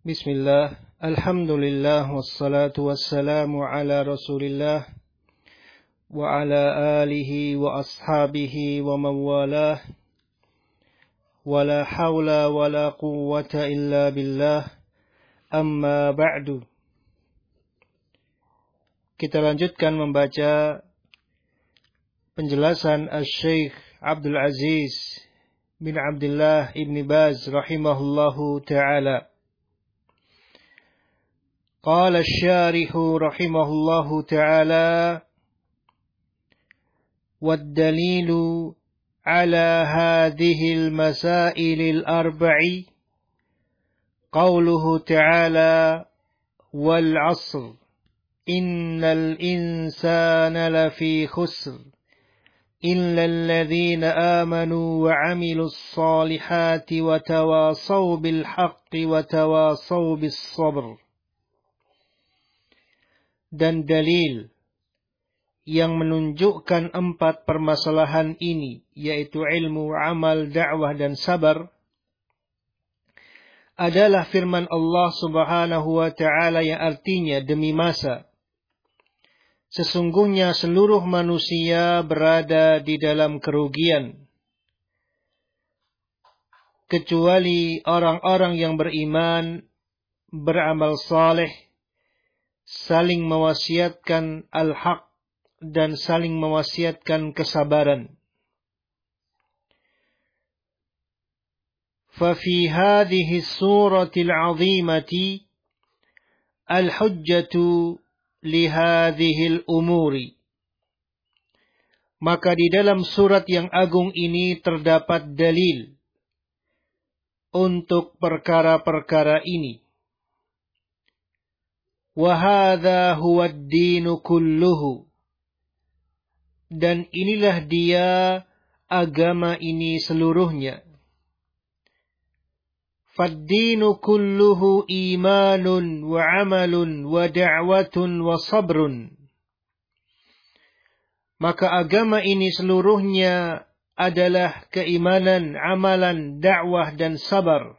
Bismillah, alhamdulillah, wassalatu wassalamu ala rasulillah wa ala alihi wa ashabihi wa mawalah wa la hawla wa la quwwata illa billah, amma ba'du. Kita lanjutkan membaca penjelasan Asy-Syaikh Abdul Aziz bin Abdullah ibn Baz rahimahullahu ta'ala. قال الشارح رحمه الله تعالى: والدليل على هذه المسائل الأربع قوله تعالى: والعصر إن الإنسان لفي خسر إلا الذين آمنوا وعملوا الصالحات وتواصوا بالحق وتواصوا بالصبر. Dan dalil yang menunjukkan 4 permasalahan ini, yaitu ilmu, amal, dakwah, dan sabar, adalah firman Allah Subhanahu wa ta'ala yang artinya, demi masa, sesungguhnya seluruh manusia berada di dalam kerugian, kecuali orang-orang yang beriman, beramal saleh, saling mewasiatkan al-haq, dan saling mewasiatkan kesabaran. ففي هذه السورة العظيمة الحجة لهذه الأمور. Maka di dalam surat yang agung ini terdapat dalil untuk perkara-perkara ini. وَهَذَا هُوَ الدِّينُ كُلُّهُ. Dan inilah dia agama ini seluruhnya. فَالدِّينُ كُلُّهُ إِيمَانٌ وَعَمَلٌ وَدَعْوَةٌ وَصَبْرٌ. Maka agama ini seluruhnya adalah keimanan, amalan, dakwah, dan sabar.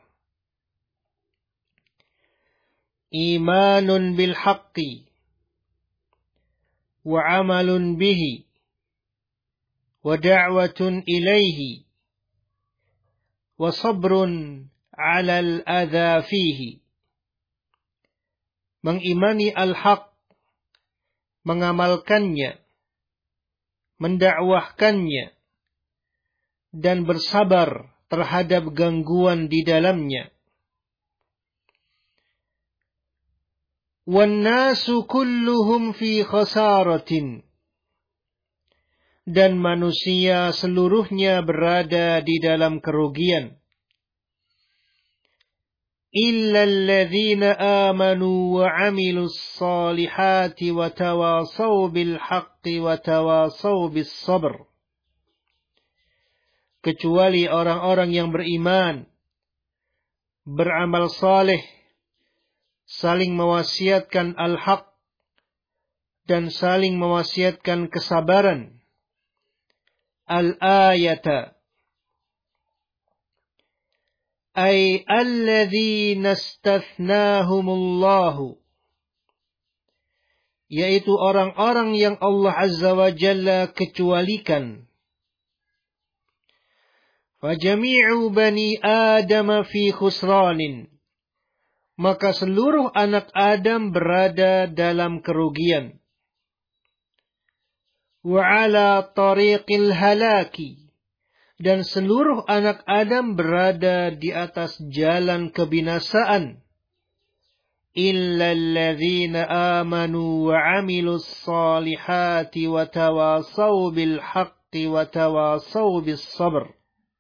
Imanun bil haqqi wa amalun bihi wa da'watun ilaihi wa sabrun 'alal adza fihi. Mengimani al-haq, mengamalkannya, mendakwahkannya, dan bersabar terhadap gangguan di dalamnya. وَالنَّاسُ كُلُّهُمْ فِي خَسَارَةٍ. Dan manusia seluruhnya berada di dalam kerugian. إِلَّا الَّذِينَ آمَنُوا وَعَمِلُوا الصَّالِحَاتِ وَتَوَاصَوْا بِالْحَقِّ وَتَوَاصَوْا بِالصَّبْرِ. Kecuali orang-orang yang beriman, beramal saleh, saling mewasiatkan al-haq, dan saling mewasiatkan kesabaran. Al-ayata ay alladzina istathnahumullahu, yaitu orang-orang yang Allah Azza wa Jalla kecualikan. Fajami'u bani Adam fi khusranin. Maka seluruh anak Adam berada dalam kerugian. Wa ala tariqil halaki. Dan seluruh anak Adam berada di atas jalan kebinasaan. Illa alladzina amanu wa amilus salihati wa tawasaw bil haqqi wa tawasaw bis sabr.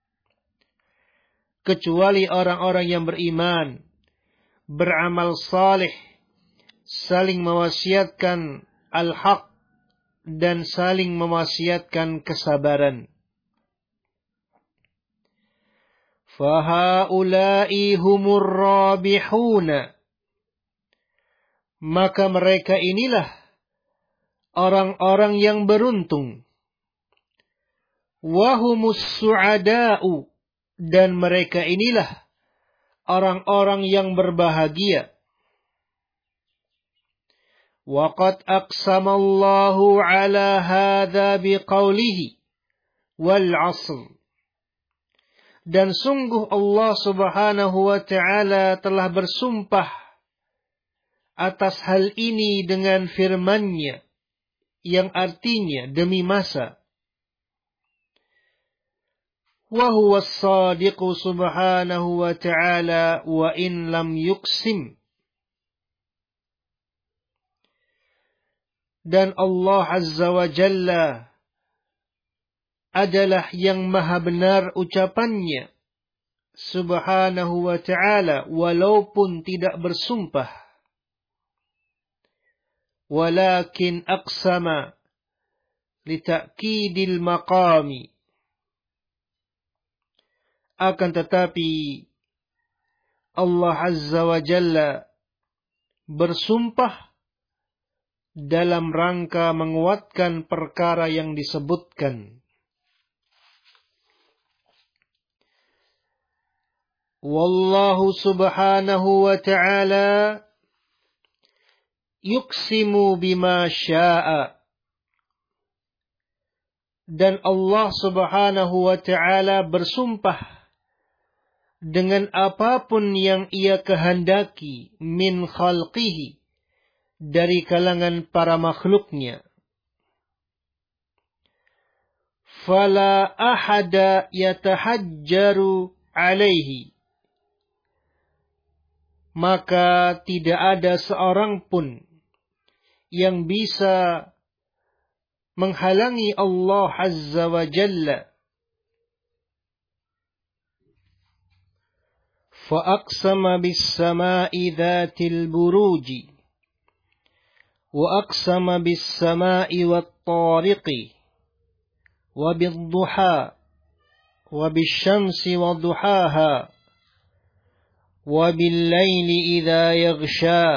Kecuali orang-orang yang beriman, beramal saleh, saling mewasiatkan al-haq, dan saling mewasiatkan kesabaran. Fahaula'i humur rabihuna. Maka mereka inilah orang-orang yang beruntung. Wahumus su'ada'u. Dan mereka inilah orang-orang yang berbahagia. وَقَدْ أَقْسَمَ اللَّهُ عَلَى هَذَا بِقَوْلِهِ وَالْعَصْرِ. Dan sungguh Allah subhanahu wa ta'ala telah bersumpah atas hal ini dengan firman-Nya, yang artinya demi masa. وَهُوَ الصَّادِقُ سُبْحَانَهُ وَتَعَالَى وَإِنْ لَمْ يُقْسِمْ. Dan Allah Azza wa Jalla adalah yang maha benar ucapannya, subhanahu wa ta'ala, walaupun tidak bersumpah. Walakin aqsama lita'kidil maqami. Akan tetapi Allah Azza wa Jalla bersumpah dalam rangka menguatkan perkara yang disebutkan. Wallahu subhanahu wa ta'ala yuqsimu bima sya'a. Dan Allah subhanahu wa ta'ala bersumpah dengan apapun yang Ia kehendaki min khalqihi, dari kalangan para makhluknya. Fala ahada yatahajjaru alaihi. Maka tidak ada seorang pun yang bisa menghalangi Allah Azza wa Jalla. Fa'aqsama bis-sama'i dhatil buruji. وَأَقْسَمَ بِالسَّمَاءِ وَالطَّارِقِ وَبِالضُّحَى وَبِالشَّمْسِ وَضُحَاهَا وَبِاللَّيْلِ إِذَا يَغْشَى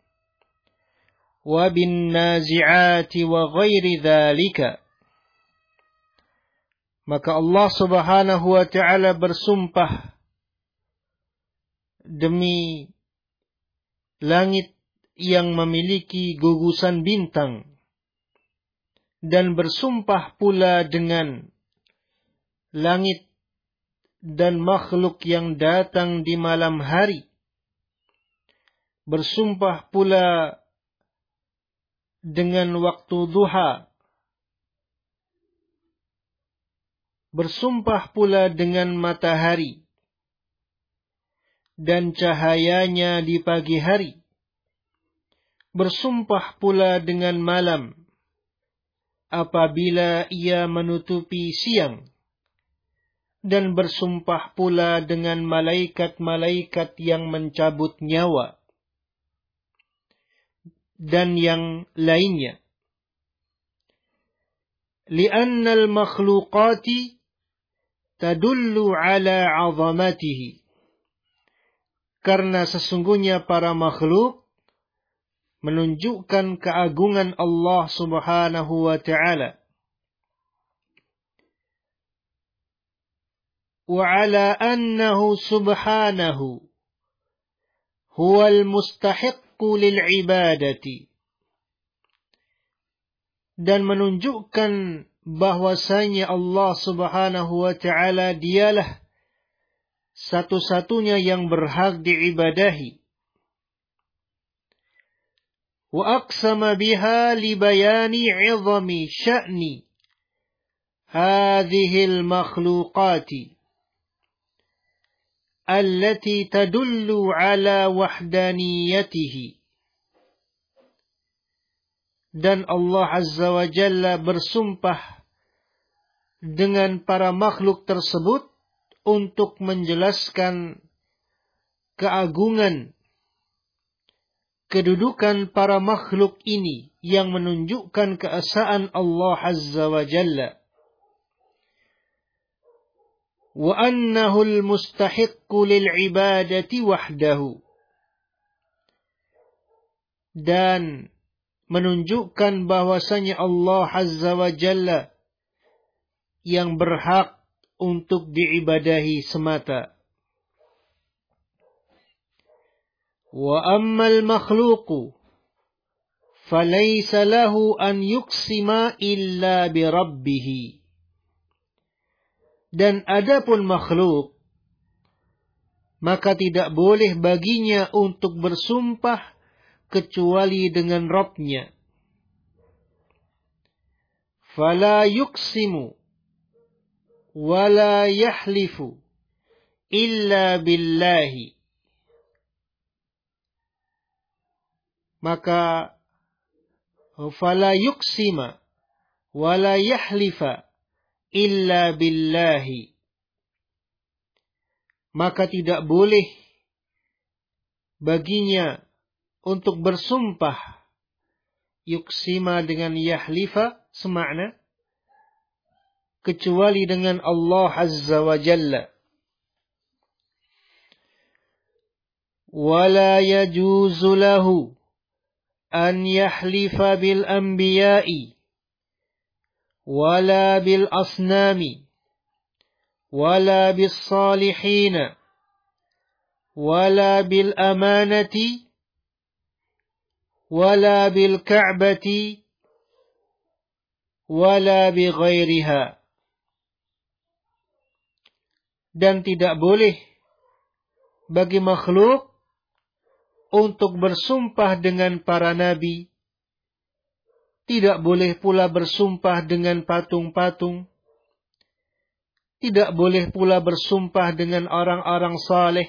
وَبِالنَّازِعَاتِ وَغَيْرِ ذَلِكَ. Maka Allah subhanahu wa ta'ala bersumpah demi langit yang memiliki gugusan bintang, dan bersumpah pula dengan langit dan makhluk yang datang di malam hari. Bersumpah pula dengan waktu duha. Bersumpah pula dengan matahari dan cahayanya di pagi hari. Bersumpah pula dengan malam apabila ia menutupi siang, dan bersumpah pula dengan malaikat-malaikat yang mencabut nyawa, dan yang lainnya. Li'anna al-makhluqati tadullu ala 'azamatihi. Karena sesungguhnya para makhluk menunjukkan keagungan Allah subhanahu wa ta'ala. Wa ala annahu subhanahu huwal mustahiqqu lil ibadati. Dan menunjukkan bahwasanya Allah subhanahu wa ta'ala dialah satu-satunya yang berhak diibadahi. وأقسم بها لبيان عظم شأن هذه المخلوقات التي تدل على وحدانيته. Dan Allah Azza wa Jalla bersumpah dengan para makhluk tersebut untuk menjelaskan keagungan kedudukan para makhluk ini yang menunjukkan keesaan Allah Azza wa Jalla. Wa annahu al-mustahiqqu lil-ibadati wahdahu. Dan menunjukkan bahwasanya Allah Azza wa Jalla yang berhak untuk diibadahi semata. Wa ammal makhluqu falaysa lahu an yuqsima illa bi rabbih. Dan adapun makhluk, maka tidak boleh baginya untuk bersumpah kecuali dengan Rabb-Nya. Fala yuqsimu wala yahlifu illa billahi. Maka fala yuqsima wala yahlifa illa billahi. Maka tidak boleh baginya untuk bersumpah. Yuqsima dengan yahlifa semakna, kecuali dengan Allah Azza wa Jalla. Wala yajuzu lahu an yahlifa bil anbiya'i wala bil asnami wala bis salihina wala bil amanati wala bil ka'bati wala bi ghairiha. Dan tidak boleh bagi makhluk untuk bersumpah dengan para nabi. Tidak boleh pula bersumpah dengan patung-patung. Tidak boleh pula bersumpah dengan orang-orang saleh.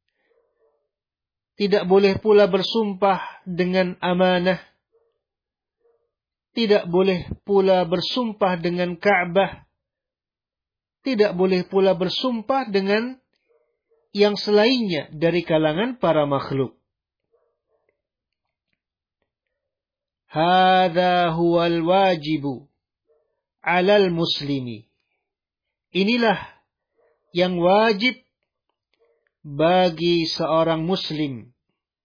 Tidak boleh pula bersumpah dengan amanah. Tidak boleh pula bersumpah dengan Ka'bah. Tidak boleh pula bersumpah dengan yang selainnya dari kalangan para makhluk. Hadza huwal wajibu 'alal muslimi. Inilah yang wajib bagi seorang muslim.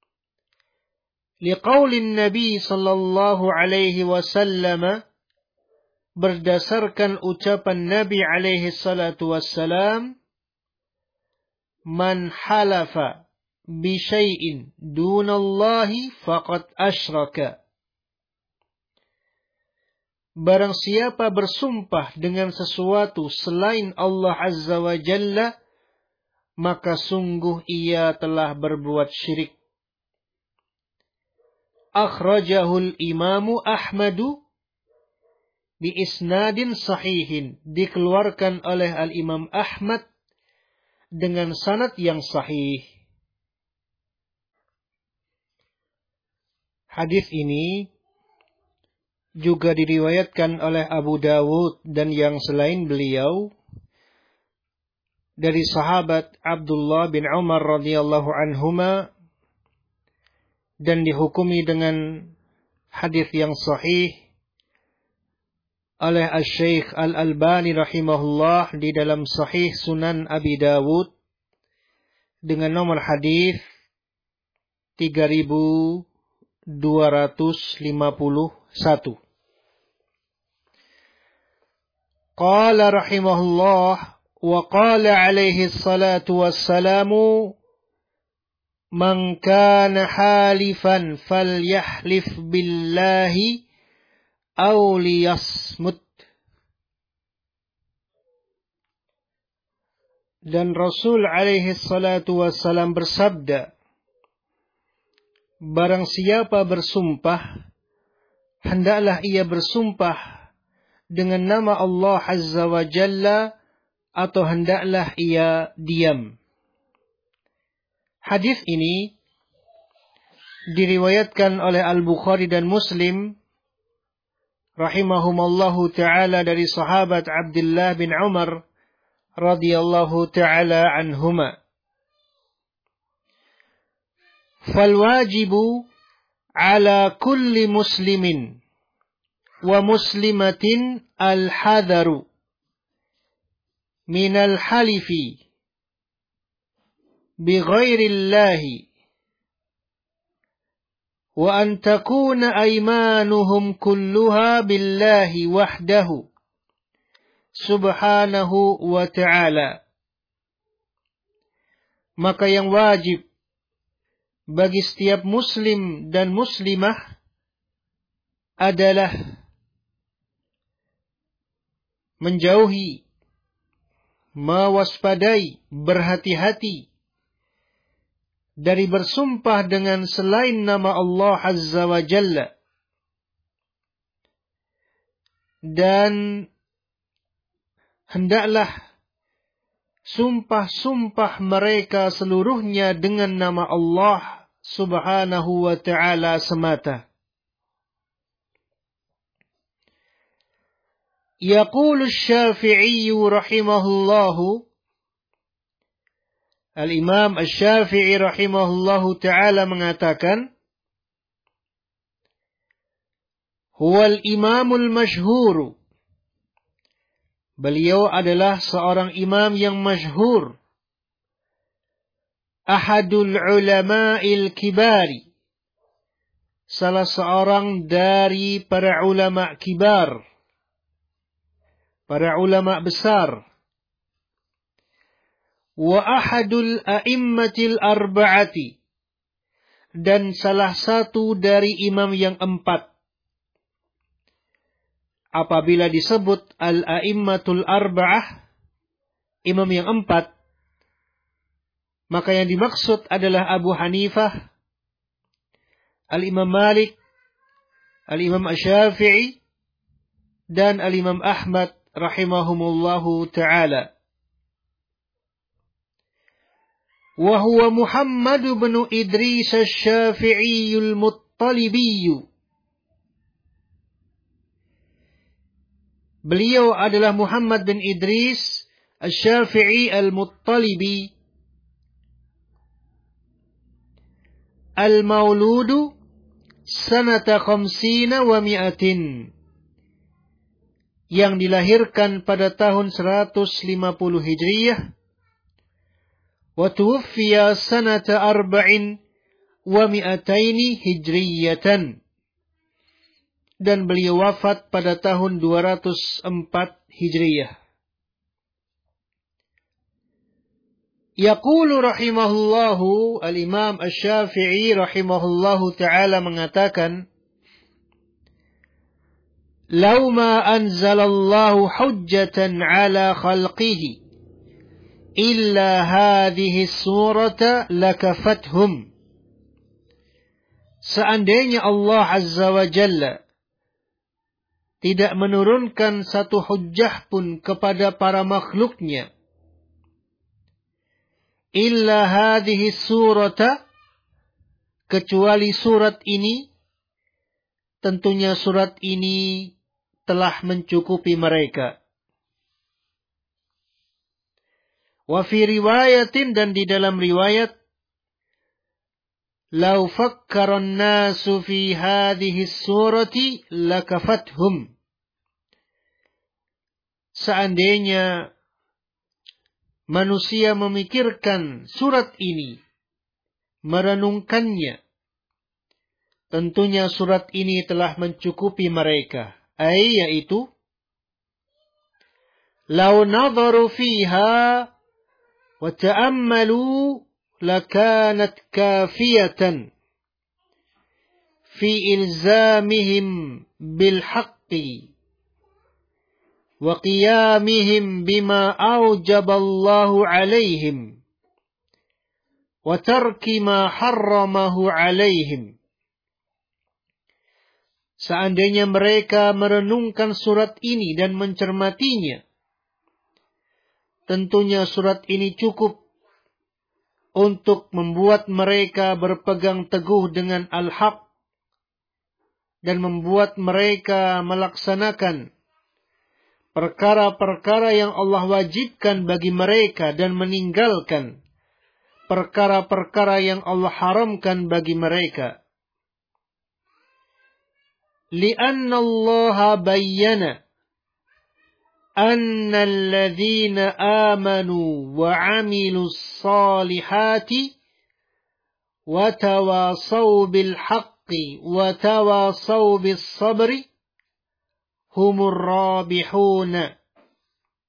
Liqaulin Nabi sallallahu alaihi wasallam, berdasarkan ucapan Nabi alaihi salatu wassalam, man halafa bi syai'in dunallahi faqad asyraka. Barang siapa bersumpah dengan sesuatu selain Allah Azza wa Jalla, maka sungguh ia telah berbuat syirik. Akhrajahul imamu Ahmadu bi isnadin sahihin. Dikeluarkan oleh al-Imam Ahmad dengan sanad yang sahih. Hadis ini juga diriwayatkan oleh Abu Dawud dan yang selain beliau dari sahabat Abdullah bin Umar radhiyallahu anhuma, dan dihukumi dengan hadis yang sahih oleh Asy-Syaikh Al-Albani rahimahullah di dalam Sahih Sunan Abi Dawud dengan nomor hadis 3251. Qala rahimahullah wa qala alaihi salatu wassalamu, man kana halifan falyahlif billahi aw liyasmut. Dan Rasul alaihi salatu wassalam bersabda, barang siapa bersumpah, hendaklah ia bersumpah dengan nama Allah Azza wa Jalla, atau hendaklah ia diam. Hadis ini diriwayatkan oleh Al-Bukhari dan Muslim rahimahumallahu ta'ala dari sahabat Abdullah bin Umar radhiyallahu ta'ala anhuma. Falwajibu ala kulli muslimin wa muslimatin al-hadaru minal halifi bighairillahi wa an takuna aymanuhum kulluha billahi wahdahu subhanahu wa ta'ala. Maka yang wajib bagi setiap muslim dan muslimah adalah menjauhi, mewaspadai, berhati-hati dari bersumpah dengan selain nama Allah Azza wa Jalla, dan hendaklah sumpah-sumpah mereka seluruhnya dengan nama Allah Subhanahu wa ta'ala semata. Yaqulu Asy-Syafi'i rahimahullahu, Al-Imam Asy-Syafi'i rahimahullahu ta'ala mengatakan, huwal imamul masyhur. Beliau adalah seorang imam yang masyhur. Ahadul ulama'il kibari. Salah seorang dari para ulama kibar. Para ulama besar. Wa ahadul a'immatil arba'ati. Dan salah satu dari imam yang 4. Apabila disebut al-a'immatul arba'ah, imam yang 4, maka yang dimaksud adalah Abu Hanifah, Al-Imam Malik, Al-Imam Asy-Syafi'i, dan Al-Imam Ahmad rahimahumullahu ta'ala. Wa huwa Muhammad bin Idris Asy-Syafi'iyul Muttalibi. Beliau adalah Muhammad bin Idris Asy-Syafi'i Al-Muttalibi, Al-Mauludu sanata 50 wa 100, yang dilahirkan pada tahun 150 Hijriyah, wa tuwfiya sanata 40 wa 200 Hijriyatan, dan beliau wafat pada tahun 204 Hijriyah. Yaqulu rahimahullahu, Al-Imam Asy-Syafi'i rahimahullahu ta'ala mengatakan, law ma anzalallahu hujjatan ala khalqihi illa hadhihi surata lakafathum. Seandainya Allah Azza wa Jalla tidak menurunkan satu hujjah pun kepada para makhluknya, illa hadhihi surata, kecuali surat ini, tentunya surat ini telah mencukupi mereka. Wa fi riwayatin, dan di dalam riwayat, law fakkara an-nasu fi hadhihi surati lakafathum. Seandainya manusia memikirkan surat ini, merenungkannya, tentunya surat ini telah mencukupi mereka. Yaitu, law nadharu fiha wa ta'ammalu lakanat kafiyatan fi ilzamihim bil haqqi wa qiyamihim bima aujaballahu alaihim wa tarki ma harramahu alaihim. Seandainya mereka merenungkan surat ini dan mencermatinya, tentunya surat ini cukup untuk membuat mereka berpegang teguh dengan al-haq dan membuat mereka melaksanakan perkara-perkara yang Allah wajibkan bagi mereka dan meninggalkan perkara-perkara yang Allah haramkan bagi mereka. Li'anna Allah bayyana anna alladhina amanu wa 'amilus salihati wa tawasaw bil haqqi wa tawasaw bis sabri humur rabihuna.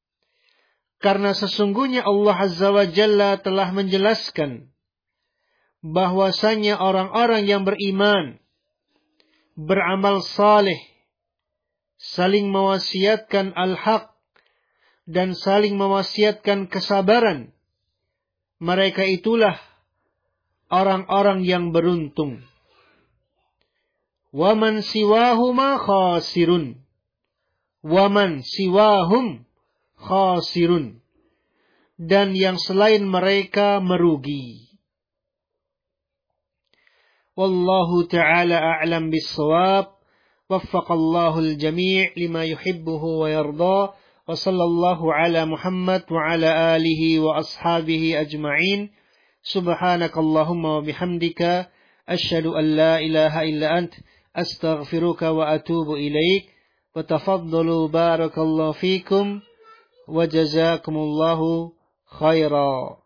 Karena sesungguhnya Allah Azza wa Jalla telah menjelaskan bahwasanya orang-orang yang beriman, beramal saleh, saling mewasiatkan al-haq dan saling mewasiatkan kesabaran, mereka itulah orang-orang yang beruntung. Waman siwahuma khasirun. Waman siwahum khasirun. Dan yang selain mereka merugi. Wallahu ta'ala a'lam bis-shawab. Waffaqallahu al-jami' lima yuhibbuhu wa yarda. Wa sallallahu ala Muhammad wa ala alihi wa ashabihi ajma'in. Subhanakallahumma wa bihamdika. Asyhadu an la ilaha illa ant. Astaghfiruka wa atubu ilaik. Wa tafaddalu barakallahu fikum. Wa jazakumullahu khaira.